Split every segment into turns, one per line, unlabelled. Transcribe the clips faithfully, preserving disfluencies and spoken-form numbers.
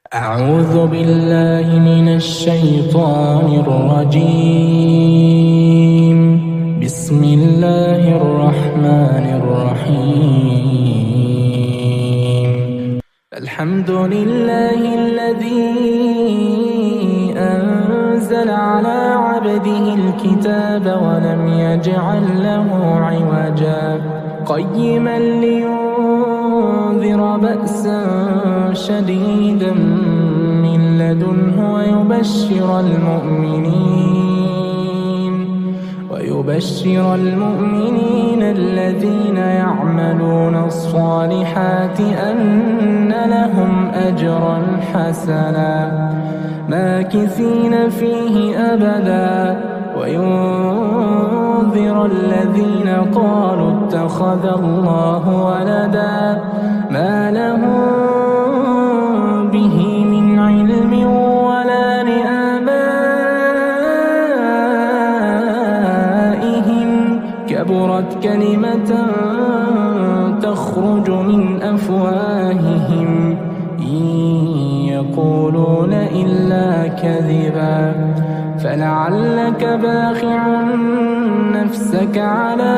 أعوذ بالله من الشيطان الرجيم. بسم الله الرحمن الرحيم. الحمد لله الذي أنزل على عبده الكتاب ولم يجعل له عوجا قيما لينذر بأسا شديدا من لدنه ويبشر المؤمنين ويبشر المؤمنين الذين يعملون الصالحات أن لهم أجرا حسنا ماكثين فيه أبدا وينذر الذين قالوا اتخذ الله ولدا ما لهم به من علم ولا لآبائهم كبرت كلمة تخرج من أفواههم إن يقولون إلا كذبا فلعلك باخع نفسك على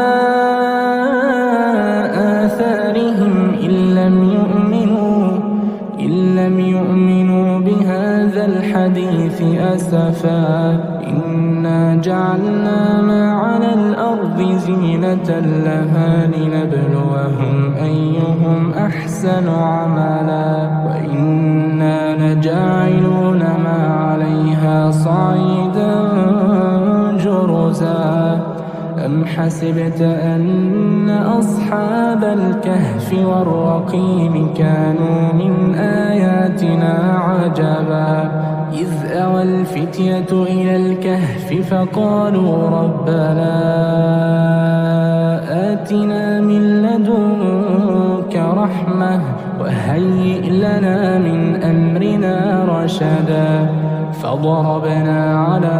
آثارهم إن لم يؤمنوا إن لم يؤمنوا بهذا الحديث أسفا إنا جعلنا ما على الأرض زينة لها لنبلوهم أيهم أحسن عملا وإنا لجاعلون ما عليها صعيدا جرزا أم حسبت أن أصحاب الكهف والرقيم كانوا من آياتنا عجبا إذ أوى الفتية إلى الكهف فقالوا ربنا آتنا من لدنك رحمة وهيئ لنا من أمرنا رشدا فضربنا على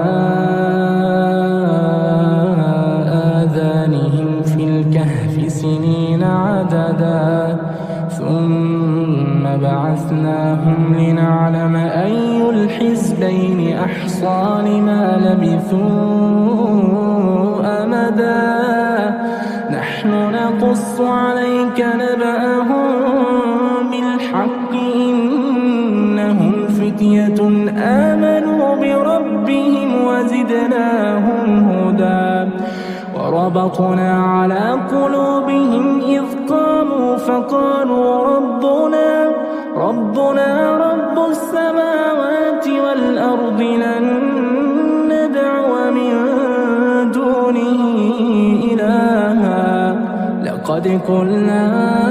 آذانهم في الكهف سنين عددا ثم بعثناهم لنعلم أي الحزبين أحصى لما لبثوا أمدا نحن نقص عليك نبأهم بالحق إنهم فتية آمنوا بربهم وزدناهم هدى وربطنا على قلوبهم إذ قاموا فقالوا ربنا ربنا رب السماوات والأرض لن ندعو من دونه إلها لقد قلنا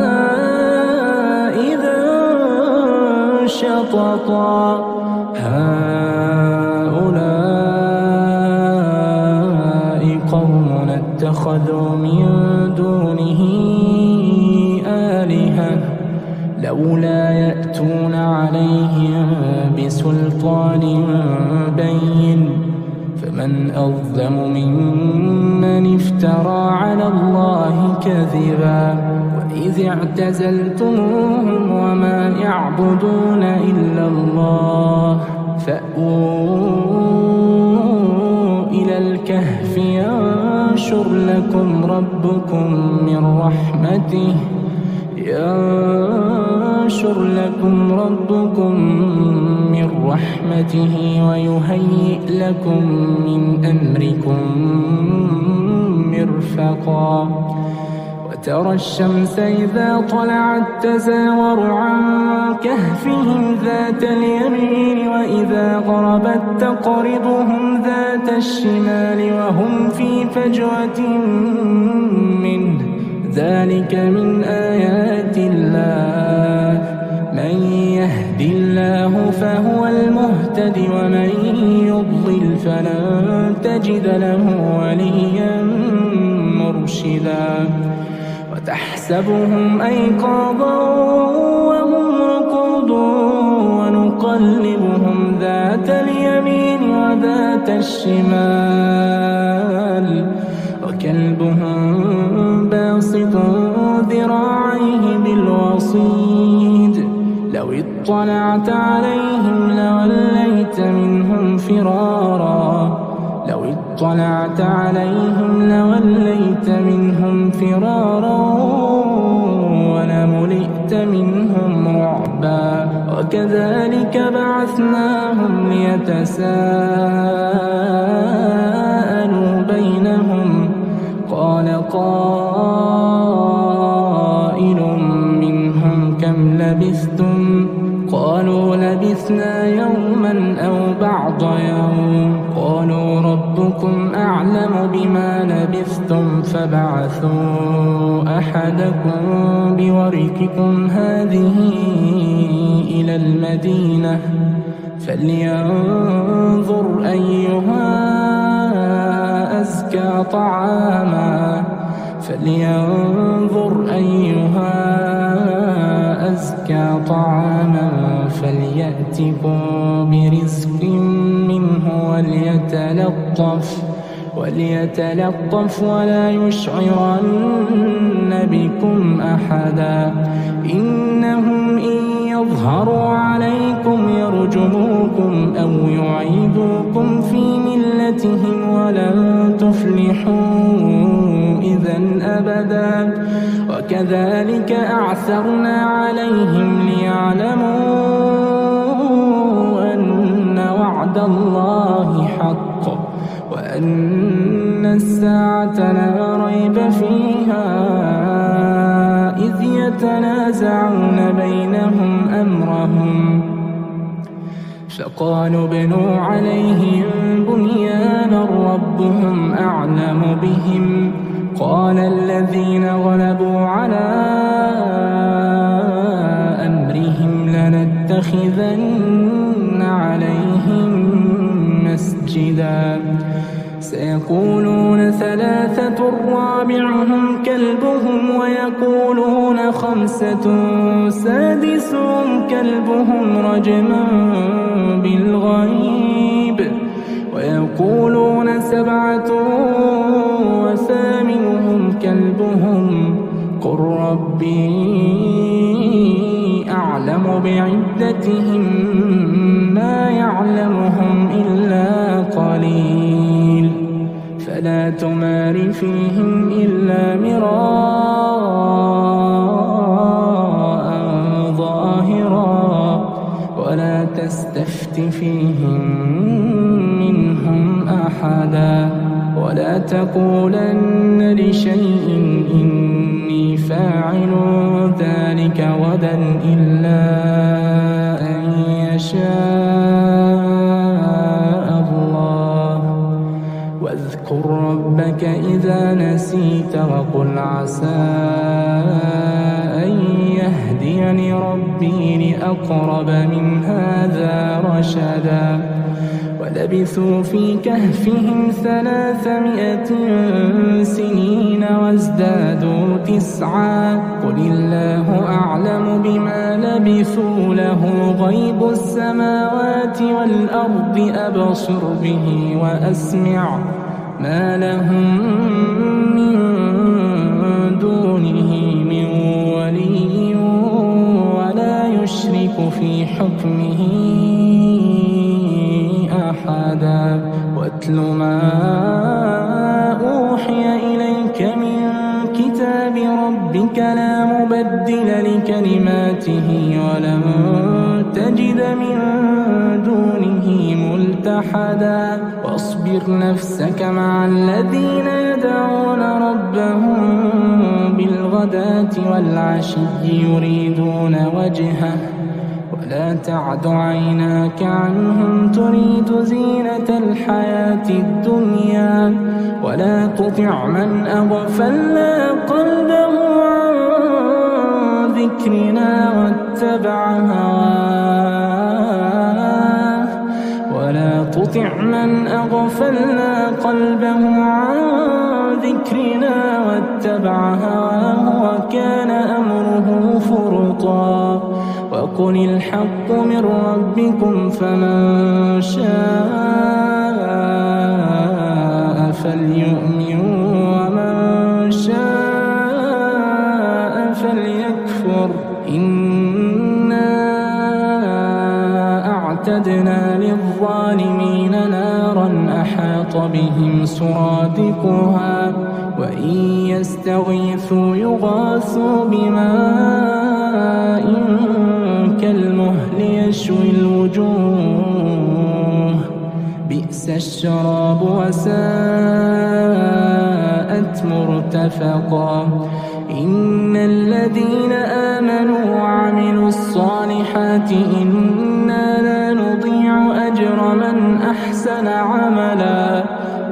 إذا شططا هؤلاء قومنا اتخذوا من دونه آلهة لولا يأتون عليهم بسلطان بين فمن أظلم ممن افترى على الله كذبا وإذ اعتزلتموهم وما يعبدون إلا الله فأووا إلى الكهف ينشر لكم ربكم من رحمته ينشر لكم ربكم من رحمته ويهيئ لكم من أمركم مرفقا وترى الشمس إذا طلعت تزاور عن كهفهم ذات اليمين وإذا غربت تقرضهم ذات الشمال وهم في فجوة منه ذلك من آيات الله من يهد الله فهو المهتد ومن يضلل فلن تجد له وليا مرشدا وتحسبهم أيقاظا وهم رقود ونقلبهم ذات اليمين وذات الشمال وكلبهم باسط ذراعيه بالوصيد لو اطلع اطلعت عليهم لوليت منهم فرارا لو اطلعت عليهم لوليت منهم فرارا ولملئت منهم رعبا وكذلك بعثناهم ليتساءلوا بينهم قال قائل منهم كم لبثتم قالوا لبثنا يوما أو بعض يوم قالوا ربكم أعلم بما لبثتم فبعثوا أحدكم بورقكم هذه إلى المدينة فلينظر أيها أزكى طعاما فلينظر أيها أزكى طعاما فليأتكم برزق منه وليتلطف وليتلطف ولا يشعرن بكم أحدا إنهم إن يظهروا عليكم يرجموكم أو يعيدوكم في ملتهم ولن تفلحوا إذن أبدا وكذلك أعثرنا عليهم ليعلموا أن وعد الله حق وأن الساعة لا ريب فيها إذ يتنازعون بينهم أمرهم فقالوا ابنوا عليهم بنيانا ربهم أعلم بهم قال الذين غلبوا على أمرهم لنتخذن عليهم مسجدا سيقولون ثلاثة رابعهم كلبهم ويقولون خمسة سادسهم كلبهم رجما بالغيب ويقولون سبعة وثامنهم كلبهم قل ربي أعلم بعدتهم ما يعلمهم إلا قليل فلا تمار فيهم إلا مراء ظاهرا ولا تستفت فيهم منهم أحدا ولا تقولن لشيء إني فاعل ذلك غدا إلا أن يشاء الله واذكر ربك إذا نسيت وقل عسى أن يهديني ربي لأقرب من هذا رشدا ولبثوا في كهفهم ثلاثمائة سنين وازدادوا تسعا قل الله أعلم بما لبثوا له غيب السماوات والأرض أبصر به وأسمع ما لهم من دونه من ولي ولا يشرك في حكمه أحدا واتل ما أوحي إليك من كتاب ربك لا مبدل لكلماته ولن تجد من دونه ملتحدا واصبر نفسك مع الذين يدعون ربهم بالغداة والعشي يريدون وجهه ولا تعد عيناك عنهم تريد زينة الحياة الدنيا ولا تطع من أغفلنا قلبه عن ذكرنا واتبع هواه ولا تطع من أغفلنا قلبه عن ذكرنا واتبع هواه وكان أمره فرطا وقل الحق من ربكم فمن شاء فليؤمن ومن شاء فليكفر إنا وأعتدنا للظالمين نارا أحاط بهم سرادقها وإن يستغيثوا يغاثوا بماء كالمهل يشوي الوجوه بئس الشراب وساءت مرتفقا إن الذين آمنوا وعملوا الصالحات إنا لا نضيع أجر من أحسن عملا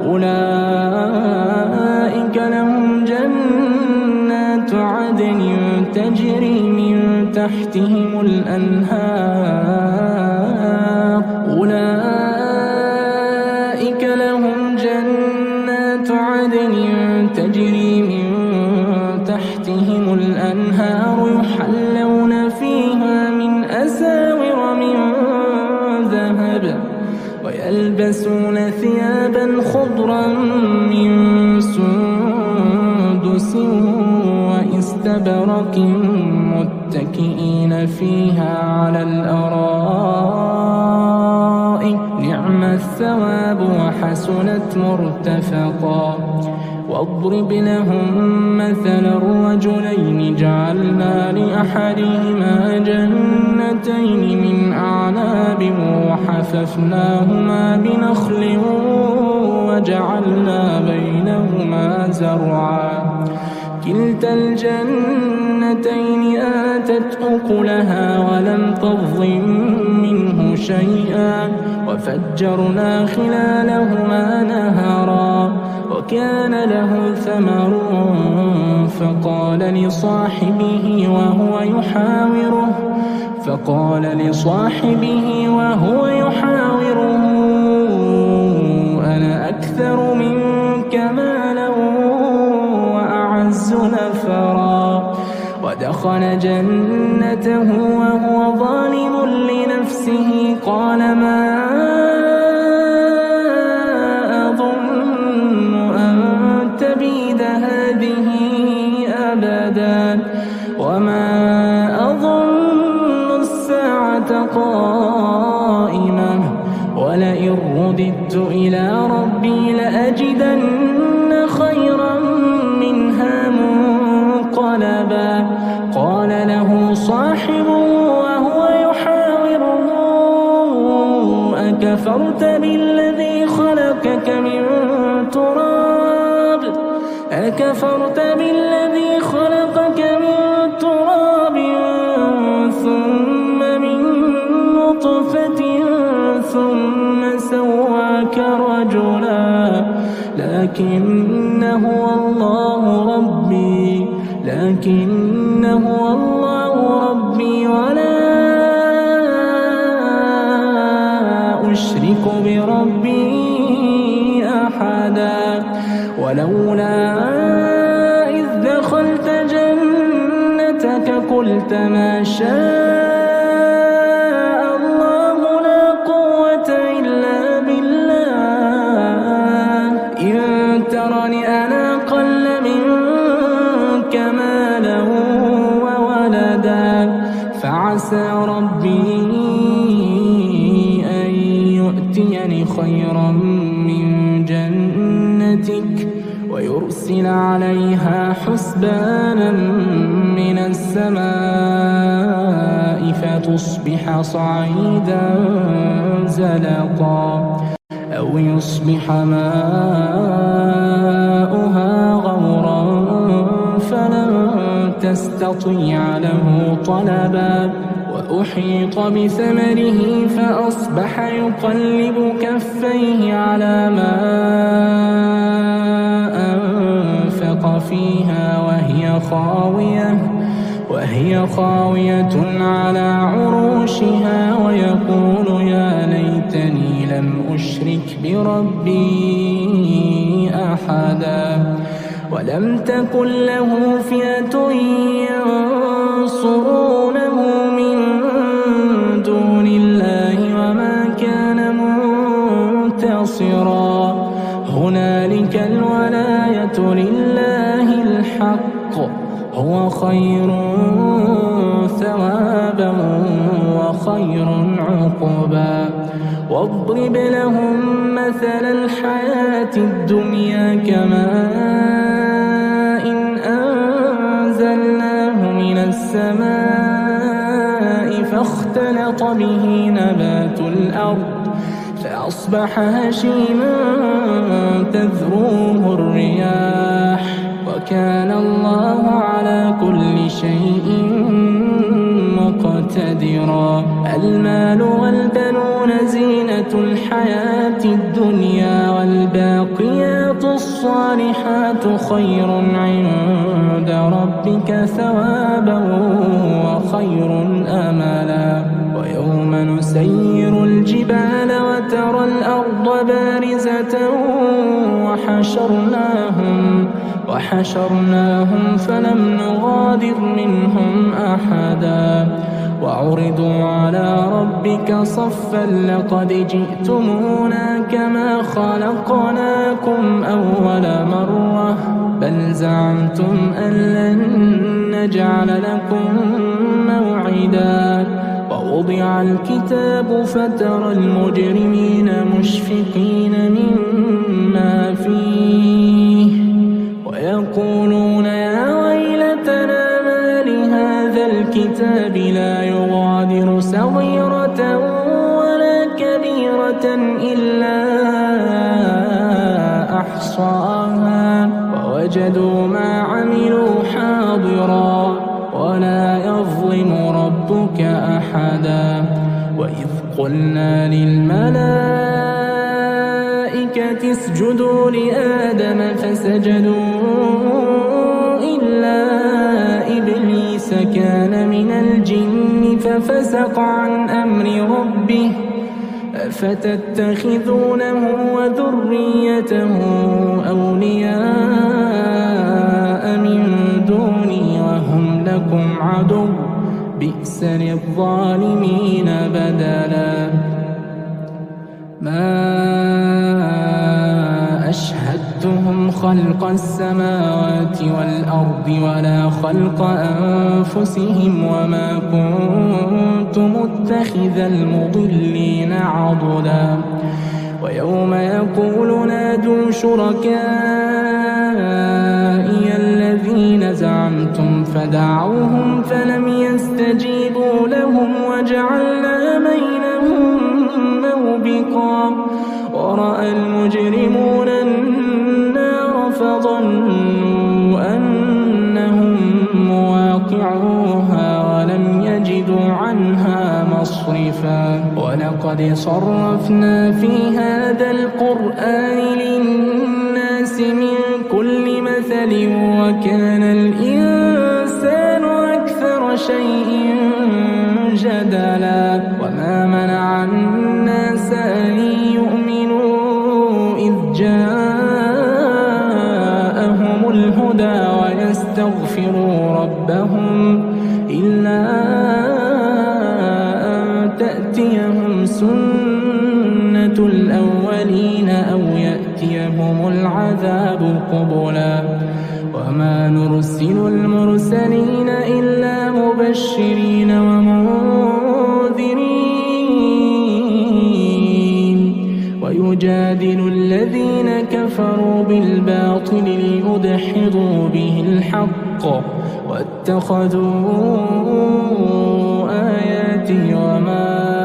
أولئك لهم جنات عدن تجري من تحتهم الأنهار أولئك لهم جنات عدن تجري من تحتهم الأنهار يحلون فيها من أساور من ذهب ويلبسون ثيابا خضرا من سندس وإستبرق متكئين فيها على الأرائك نعم الثواب وحسنت مرتفقا واضرب لهم مثل الرجلين جعلنا لأحدهما جنتين من أعناب وحففناهما بنخل وجعلنا بينهما زرعا كلتا الجنتين آتت أكلها ولم تظلم منه شيئا وفجرنا خلالهما نهرا وكان له ثمر فقال لصاحبه وهو يحاوره فقال لصاحبه وهو يحاوره أنا أكثر منك مالا وأعز نفرا ودخل جنته وهو ظالم لنفسه قال ما هذه أبدا وما أظن الساعة قائمة ولئن رددت إلى ربي لأجدن خيرا منها منقلبا قال له صاحبه وهو يحاوره أكفرت بالذي خلقك من تراب أكفرت بالذي خلقك من تراب ثم من نطفة ثم سواك رجلا لكن هو الله ربي لكن هو الله ربي ولا أشرك بربي أحدا ولولا إذ دخلت جنتك قلت ما شاء الله لا قوة إلا بالله إن ترني أنا أقل منك مالا وولدا فعسى ربي أن يؤتيني خيرا من جنتك ويرسل عليها حسبانا من السماء فتصبح صعيدا زلقا أو يصبح ماؤها غورا فلن تستطيع له طلبا وأحيط بثمره فأصبح يقلب كفيه على ما أنفق فيها وهي خاوية وهي خاوية على عروشها ويقول يا ليتني لم أشرك بربي أحدا ولم تكن له فئة ينصرونه من دون الله وما كان منتصرا هنالك الولاية لله الحق هو خير ثوابا وخير عقبا واضرب لهم مثل الحياة الدنيا كماء إن أنزلناه من السماء فاختلط به نبات الأرض فأصبح هشيما تذروه الرياح وكان الله على كل شيء مقتدرا. المال والبنون زينة الحياة الدنيا والباقيات الصالحات خير عند ربك ثوابا وخير أملا. ويوم نسير الجبال وترى الأرض بارزة وحشرناهم وحشرناهم فلم نغادر منهم أحدا وعرضوا على ربك صفا لقد جئتمونا كما خلقناكم أول مرة بل زعمتم أن لن نجعل لكم موعدا. ووضع الكتاب فترى المجرمين مشفقين مما فيه ويقولون يا ويلتنا ما لهذا الكتاب لا يغادر صغيرة ولا كبيرة إلا أحصاها ووجدوا ما عملوا حاضرا ولا يظلم ربك أحدا. وإذ قلنا للملائكة اسجدوا لآدم فسجدوا إلا إبليس كان من الجن ففسق عن أمر ربه أفتتخذونه وذريته أولياء من دوني وهم لكم عدو بئس للظالمين بدلا. ما أشهدتهم خلق السماوات والأرض ولا خلق أنفسهم وما كنت متخذ المضلين عضدا. ويوم يقول نادوا شركائي الذين زعمتم فدعوهم فلم يستجيبوا لهم وجعلنا بينهم موبقا. ورأى المجرمون النار فظنوا أنهم مواقعوها ولم يجدوا عنها مصرفا. ولقد صرفنا في هذا القرآن للناس من كل مثل وكان الإنسان أكثر شيء جدلا. وما منع الناس أن يؤمنوا إذ جاءهم الهدى ويستغفروا ربهم إلا أن تأتيهم سنة الأولين أو يأتيهم العذاب قبلا. وما نرسل المرسلين إلا مبشرين ومنذرين ويجادل الذين كفروا بالباطل ليدحضوا به الحق واتخذوا آياتي وما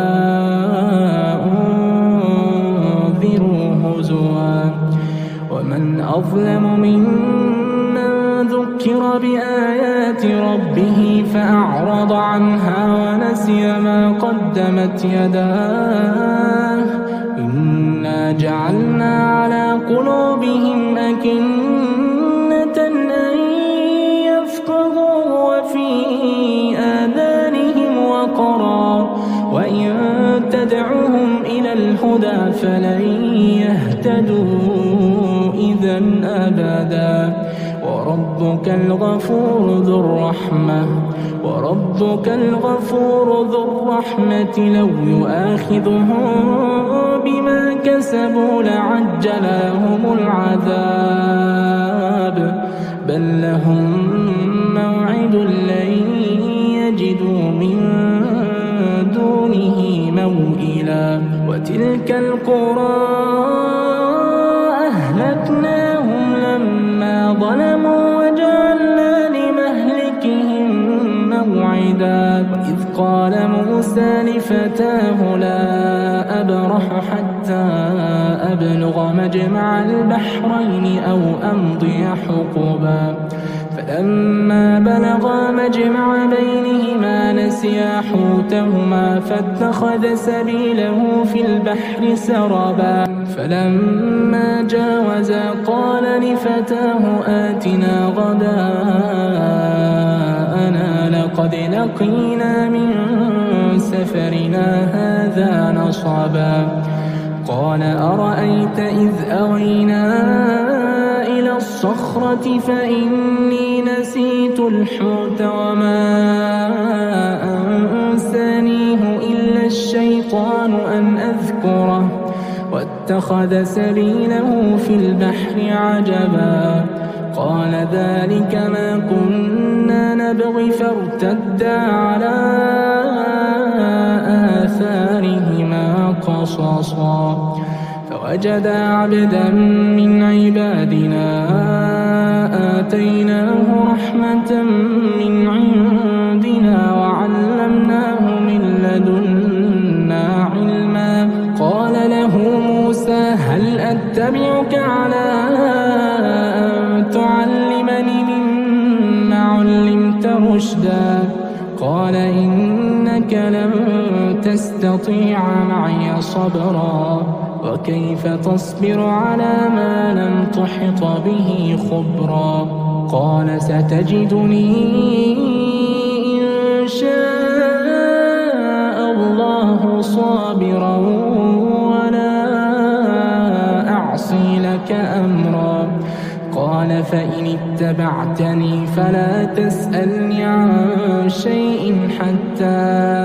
أنذروا هزوا. ومن أظلم ممن ذكر بآيات ربه فأعرض عنها ونسي ما قدمت يداه إنا جعلنا على قلوبهم أكنة أن يفقهوا وفي آذانهم وقرا وإن تدعهم إلى الهدى فلن يهتدوا إذا أبدا. وربك الغفور ذو الرحمة وربك الغفور ذو الرحمة لو يؤاخذهم بما كسبوا لعجل لهم العذاب بل لهم موعد لن يجدوا من دونه موئلا. سبيلا وتلك القرى أهلكناهم لما ظلموا وجعلنا لمهلكهم موعدا وإذ قال موسى لفتاه لا أبرح حتى أبلغ مجمع البحرين أو أمضي حقبا فلما بلغا مجمع بينهما نسيا حوتهما فاتخذ سبيله في البحر سربا فلما جاوزا قال لفتاه آتنا غداءنا لقد لقينا من سفرنا هذا نصبا قال أرأيت إذ أوينا إلى الصخرة فإني نسيت الحوت وما أنسانيه إلا الشيطان أن أذكره واتخذ سبيله في البحر عجبا قال ذلك ما كنا نبغي فارتدا على آثارهما قصصا فوجدا عبدا من عبادنا آتيناه رحمة من عندنا وعلمناه من لدنا علما قال له موسى هل أتبعك على أن تعلمني مما علمت رشدا قال إنك لن تستطيع معي صبرا وكيف تصبر على ما لم تحط به خبرا قال ستجدني إن شاء الله صابرا ولا أعصي لك أمرا قال فإن اتبعتني فلا تسألني عن شيء حتى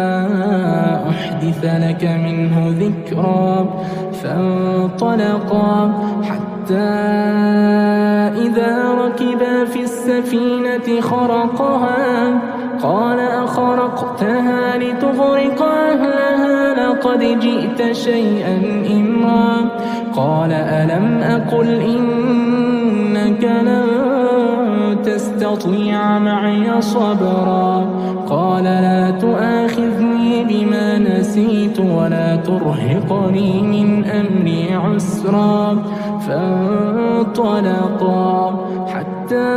أحدث لك منه ذكرا فانطلقا حتى إذا ركبا في السفينة خرقها قال أخرقتها لتغرق أهلها لقد جئت شيئا إمرا قال ألم أقل إنك لن تستطيع معي صبرا قال لا تؤاخذني بما نسيت ولا ترهقني من أمري عسرا فانطلقا حتى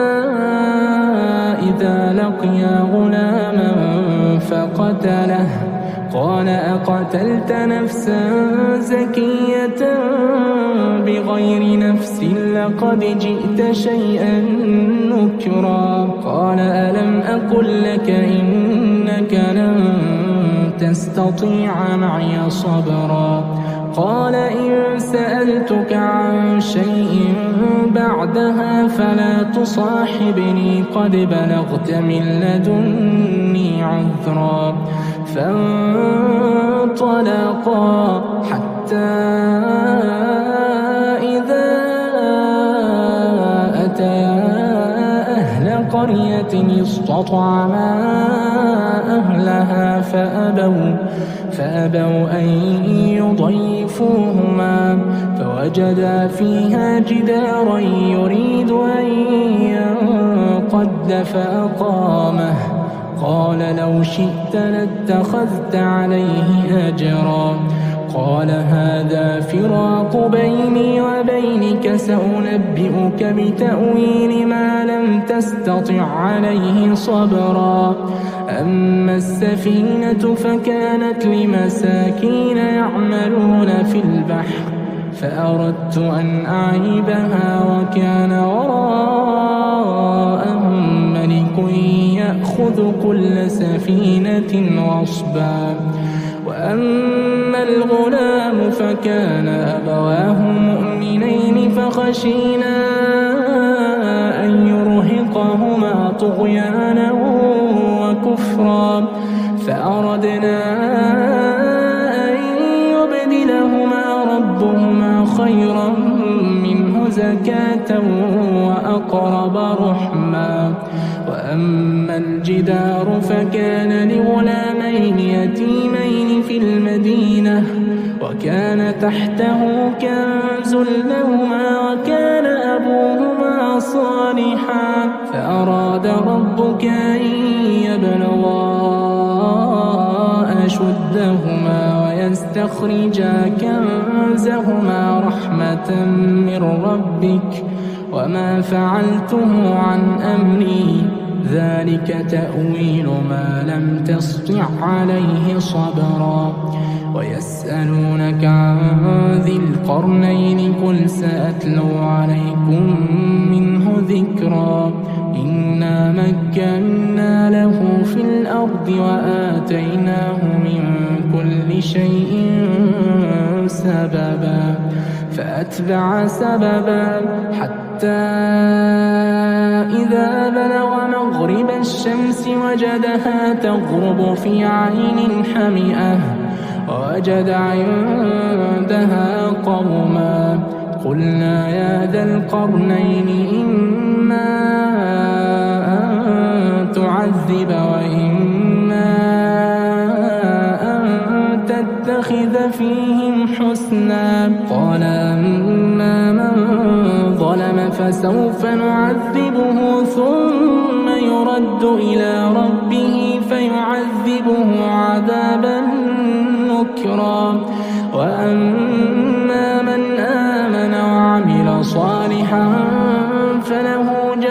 إذا لقيا غلاما فقتله قال أقتلت نفسا زكية بغير نفس لقد جئت شيئا نكرا قال ألم أقل لك إنك لن تستطيع معي صبرا قال إن سألتك عن شيء بعدها فلا تصاحبني قد بلغت من لدني عذرا فانطلقا حتى إذا أتيا أهل قرية استطعما أهلها فأبوا فأبوا أن يضيفوهما فوجدا فيها جدارا يريد أن ينقض فأقامه قال لو شئت لاتخذت عليه أجرا قال هذا فراق بيني وبينك سأنبئك بتأويل ما لم تستطع عليه صبرا أما السفينة فكانت لمساكين يعملون في البحر فأردت أن أعيبها وكان وراءهم ملك يأخذ كل سفينة غصبا وأما الغلام فكان أبواه مؤمنين فخشينا أن يرهقهما طغيانا وكفرا فأردنا أن يبدلهما ربهما خيرا منه زكاة وأقرب رحما وأما الجدار فكان لغلامين يتيمين في المدينة وكان تحته كنز لهما وكان أبوهما صالحا فأراد ربك أن يبلغا أشدهما ويستخرجا كنزهما رحمة من ربك وما فعلته عن أمري ذلك تأويل ما لم تسطع عليه صبرا ويسألونك عن ذي القرنين قل سأتلو عليكم منه ذكرا إنا مكنا له في الأرض وآتيناه من كل شيء سببا فأتبع سببا حتى إذا بلغ مغرب الشمس وجدها تغرب في عين حمئة ووجد عندها قوما قلنا يا ذا القرنين إما أن تعذب وإما أن تتخذ فيهم حسنا قال أما من ظلم فسوف نعذبه ثم يرد إلى ربه فيعذبه عذابا نكرا وأما من آمن وعمل صالحا فله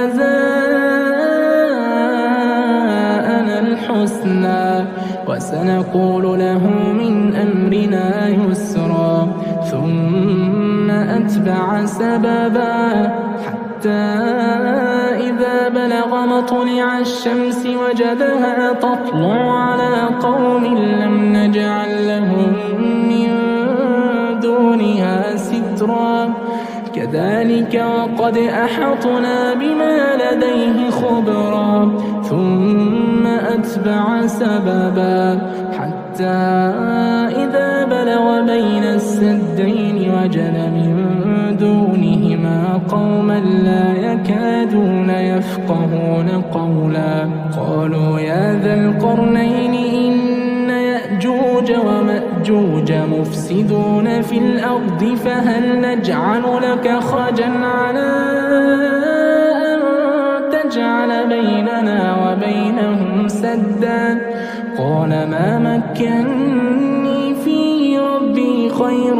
جزاء الحسنى وسنقول له من أمرنا يسرا ثم أتبع سببا حتى إذا بلغ مطلع الشمس وجدها تطلع على قوم لم نجعل لهم من دونها سترا كذلك وقد أحطنا بما لديه خبرا ثم أتبع سببا حتى إذا بلغ بين السدين وجد من دونهما قوما لا يكادون يفقهون قولا قالوا يا ذا القرنين إن يأجوج ومأجوج مفسدون في الأرض فهل نجعل لك خرجا على أن تجعل بيننا وبينهم سدا قال ما مكني فيه ربي خير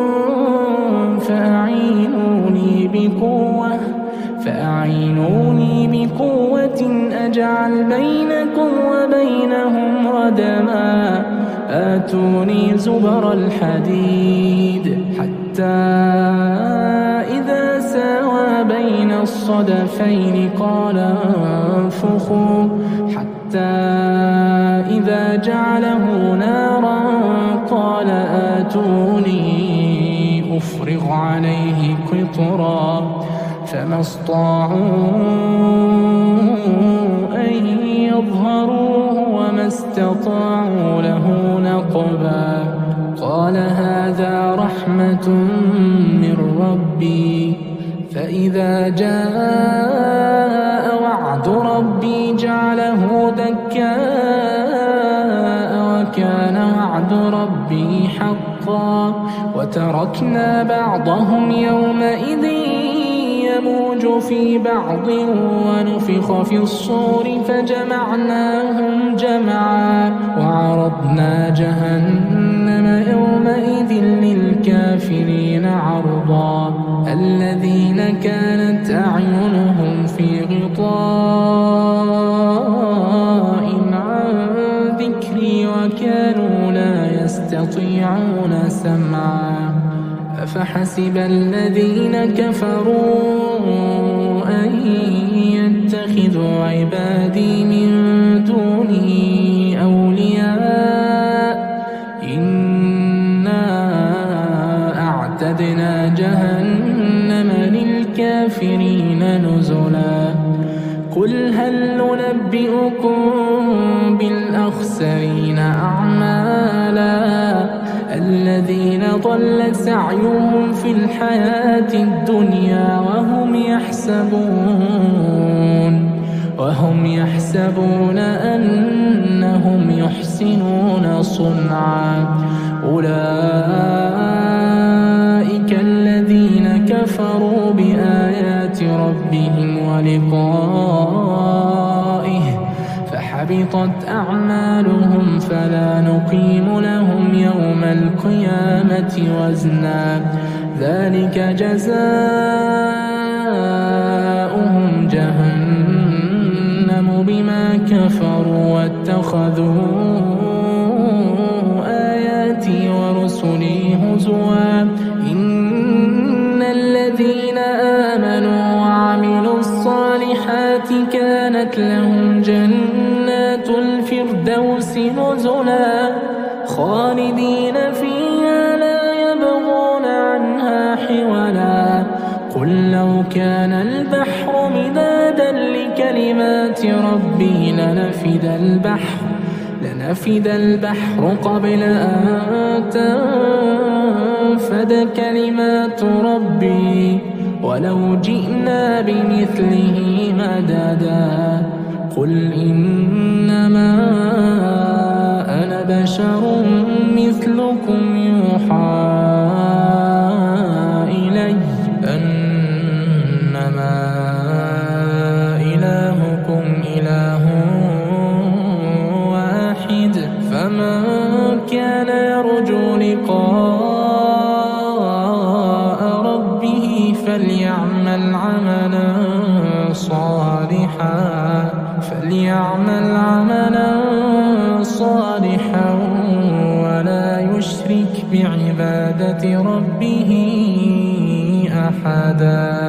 فأعينوني بقوة فأعينوني بقوة أجعل بينكم وبينهم ردما آتوني زبر الحديد حتى إذا ساوى بين الصدفين قال انفخوا حتى إذا جعله نارا قال آتوني أفرغ عليه قطرا فما استطاعوا أن يظهروه وما استطاعوا له نقبا قال هذا رحمة من ربي فإذا جاء وعد ربي جعله دكاء وكان وعد ربي حقا وتركنا بعضهم يومئذ يموج في بعض ونفخ في الصور فجمعناهم جمعا وعرضنا جهنم يومئذ للكافرين عرضا الذين كانت أعينهم في غطاء عن ذكري وكانوا لا يستطيعون سمعا أفحسب الذين كفروا أن يتخذوا عبادي من دوني أولياء إنا أعتدنا جهنم للكافرين نزلا قل هل ننبئكم بالأخسرين أعمالا الذين ضل سعيهم في الحياة الدنيا وهم يحسبون وهم يحسبون أنهم يحسنون صنعا أولئك الذين كفروا بآيات ربهم ولقائه فحبطت أعمالهم فلا نقيم لهم يوم القيامة وزنا ذلك جزاؤهم جهنم بما كفروا واتخذوا آياتي ورسلي هزوا إن الذين آمنوا وعملوا الصالحات كانت لهم جنات الفردوس نزلا خالدين فيها لا يبغون عنها حولا قل لو كان البحر مدادا لكلمات ربي لنفد البحر لنفد البحر قبل أن تنفد كلمات ربي ولو جئنا بمثله مددا قل إنما أنا بشر مثلكم يوحى إلي أنما إلهكم إله واحد فمن كان يرجو لقاء ربه فليعمل عملا صالحا فليعمل عملا صالحا ولا يشرك بعبادة ربه أحدا.